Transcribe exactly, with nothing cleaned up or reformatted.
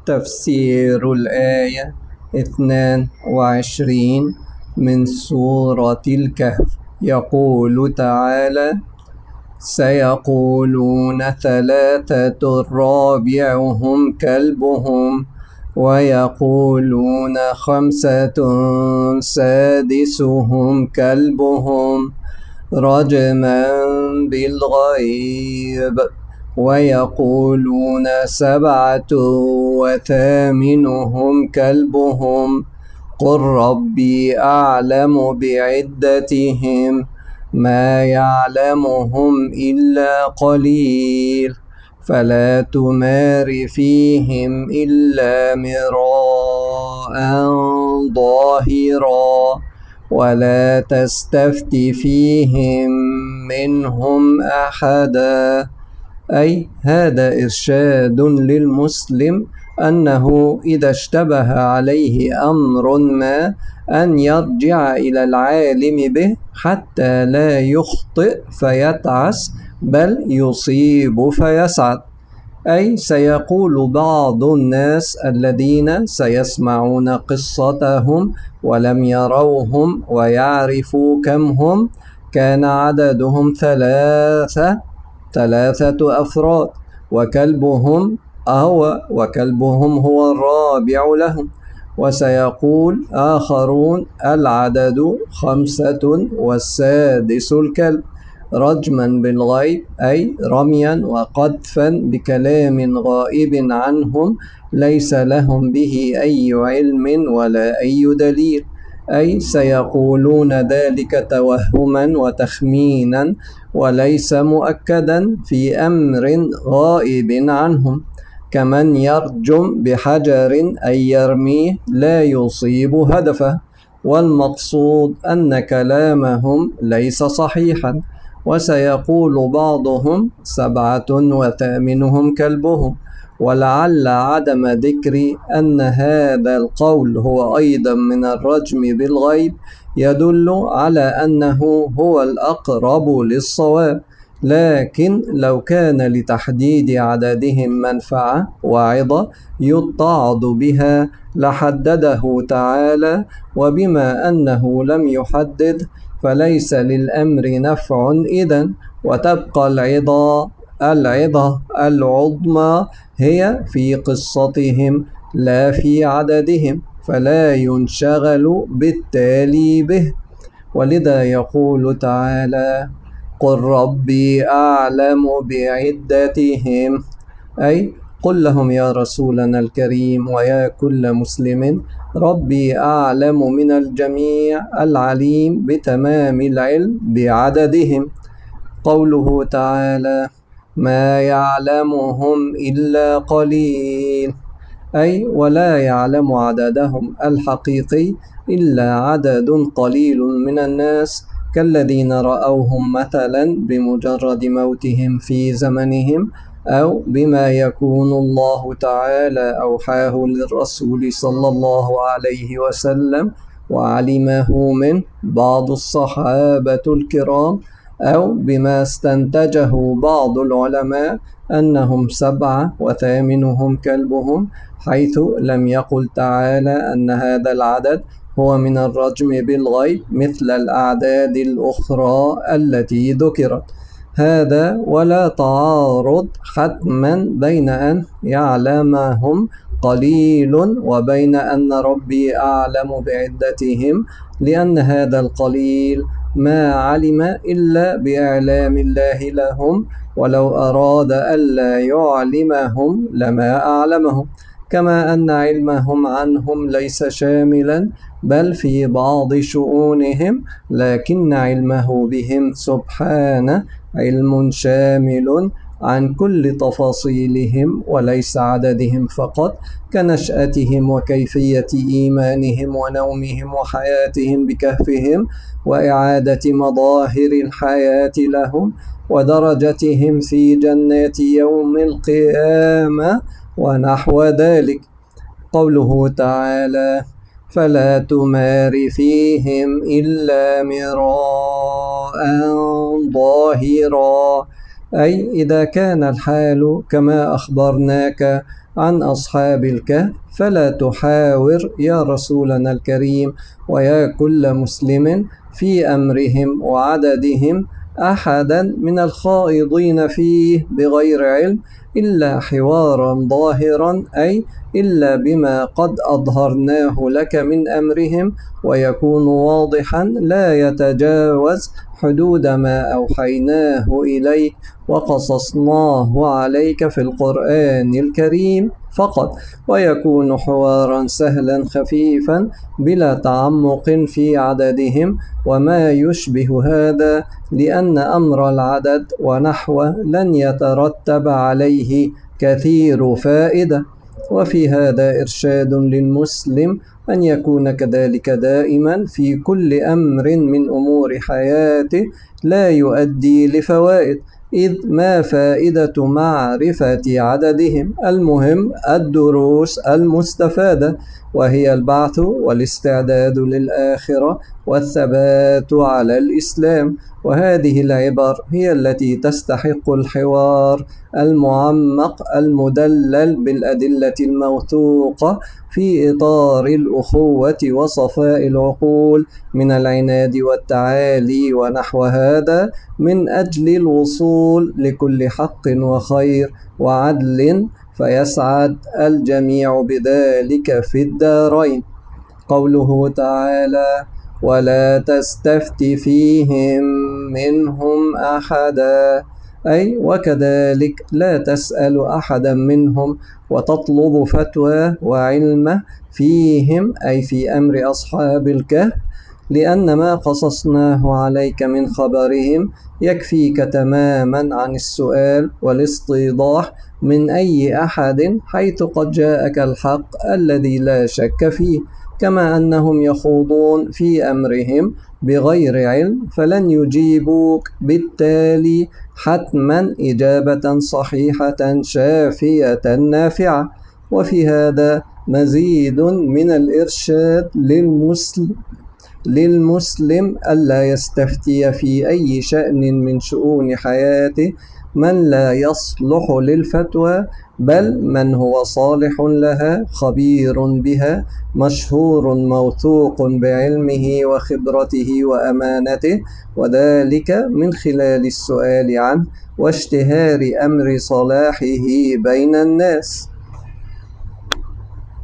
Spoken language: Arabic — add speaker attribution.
Speaker 1: تفسير الآية اثنان وعشرين من سورة الكهف. يقول تعالى: سيقولون ثلاثة رابعهم كلبهم ويقولون خمسة سادسهم كلبهم رجما بالغيب ويقولون سبعة وثامنهم كلبهم قل ربي أعلم بعدتهم ما يعلمهم إلا قليل فلا تمار فيهم إلا مراء ظاهرا ولا تستفت فيهم منهم أحدا. أي هذا إرشاد للمسلم أنه إذا اشتبه عليه أمر ما أن يرجع إلى العالم به حتى لا يخطئ فيتعس بل يصيب فيسعد. أي سيقول بعض الناس الذين سيسمعون قصتهم ولم يروهم ويعرفوا كم هم، كان عددهم ثلاثة ثلاثة أفراد وكلبهم أهو وكلبهم هو الرابع لهم. وسيقول آخرون العدد خمسة والسادس الكلب، رجما بالغيب أي رميا وقذفا بكلام غائب عنهم ليس لهم به أي علم ولا أي دليل. أي سيقولون ذلك توهما وتخمينا وليس مؤكدا في أمر غائب عنهم، كمن يرجم بحجر أي يرميه لا يصيب هدفه، والمقصود أن كلامهم ليس صحيحا. وسيقول بعضهم سبعة وثامنهم كلبهم، ولعل عدم ذكر أن هذا القول هو أيضا من الرجم بالغيب يدل على أنه هو الأقرب للصواب، لكن لو كان لتحديد عددهم منفعة وعظة يتعظ بها لحدده تعالى، وبما أنه لم يحدد فليس للأمر نفع إذن، وتبقى العظة العظة العظمى هي في قصتهم لا في عددهم، فلا ينشغل بالتالي به. ولذا يقول تعالى: قل ربي أعلم بعدتهم، أي قل لهم يا رسولنا الكريم ويا كل مسلم: ربي أعلم من الجميع العليم بتمام العلم بعددهم. قوله تعالى: ما يعلمهم إلا قليل، أي ولا يعلم عددهم الحقيقي إلا عدد قليل من الناس، كالذين رأوهم مثلا بمجرد موتهم في زمنهم، أو بما يكون الله تعالى أوحاه للرسول صلى الله عليه وسلم وعلمه من بعض الصحابة الكرام، أو بما استنتجه بعض العلماء أنهم سبعة وثامنهم كلبهم، حيث لم يقل تعالى أن هذا العدد هو من الرجم بالغيب مثل الأعداد الأخرى التي ذكرت. هذا ولا تعارض حتما بين أن يعلمهم قليل وبين أن ربي أعلم بعدتهم، لأن هذا القليل ما علم إلا بإعلام الله لهم، ولو أراد ألا يعلمهم لما أعلمهم، كما أن علمهم عنهم ليس شاملا بل في بعض شؤونهم، لكن علمه بهم سبحانه علم شامل عن كل تفاصيلهم وليس عددهم فقط، كنشأتهم وكيفية إيمانهم ونومهم وحياتهم بكهفهم وإعادة مظاهر الحياة لهم ودرجتهم في جنات يوم القيامة ونحو ذلك. قوله تعالى: فلا تمار فيهم إلا مراء ظاهرا، أي إذا كان الحال كما أخبرناك عن أصحاب الكهف فلا تحاور يا رسولنا الكريم ويا كل مسلم في أمرهم وعددهم أحدا من الخائضين فيه بغير علم إلا حوارا ظاهرا، أي إلا بما قد أظهرناه لك من أمرهم ويكون واضحا لا يتجاوز حدود ما أوحيناه إليك وقصصناه عليك في القرآن الكريم فقط، ويكون حوارا سهلا خفيفا بلا تعمق في عددهم وما يشبه هذا، لأن أمر العدد ونحوه لن يترتب عليه كثير فائدة. وفي هذا إرشاد للمسلم أن يكون كذلك دائما في كل أمر من أمور حياته لا يؤدي لفوائد، إذ ما فائدة معرفة عددهم؟ المهم الدروس المستفادة، وهي البعث والاستعداد للآخرة والثبات على الإسلام. وهذه العبر هي التي تستحق الحوار المعمق المدلل بالأدلة الموثوقة في إطار الأخوة وصفاء العقول من العناد والتعالي ونحو هذا، من أجل الوصول لكل حق وخير وعدل فيسعد الجميع بذلك في الدارين. قوله تعالى: ولا تستفت فيهم منهم أحدا، أي وكذلك لا تسأل أحدا منهم وتطلب فتوى وعلمه فيهم، أي في أمر أصحاب الكهف، لأن ما قصصناه عليك من خبرهم يكفيك تماما عن السؤال والاستيضاح من أي أحد، حيث قد جاءك الحق الذي لا شك فيه، كما أنهم يخوضون في أمرهم بغير علم فلن يجيبوك بالتالي حتما إجابة صحيحة شافية نافعة. وفي هذا مزيد من الإرشاد للمسلم للمسلم ألا يستفتي في أي شأن من شؤون حياته من لا يصلح للفتوى، بل من هو صالح لها خبير بها مشهور موثوق بعلمه وخبرته وأمانته، وذلك من خلال السؤال عنه واشتهار أمر صلاحه بين الناس.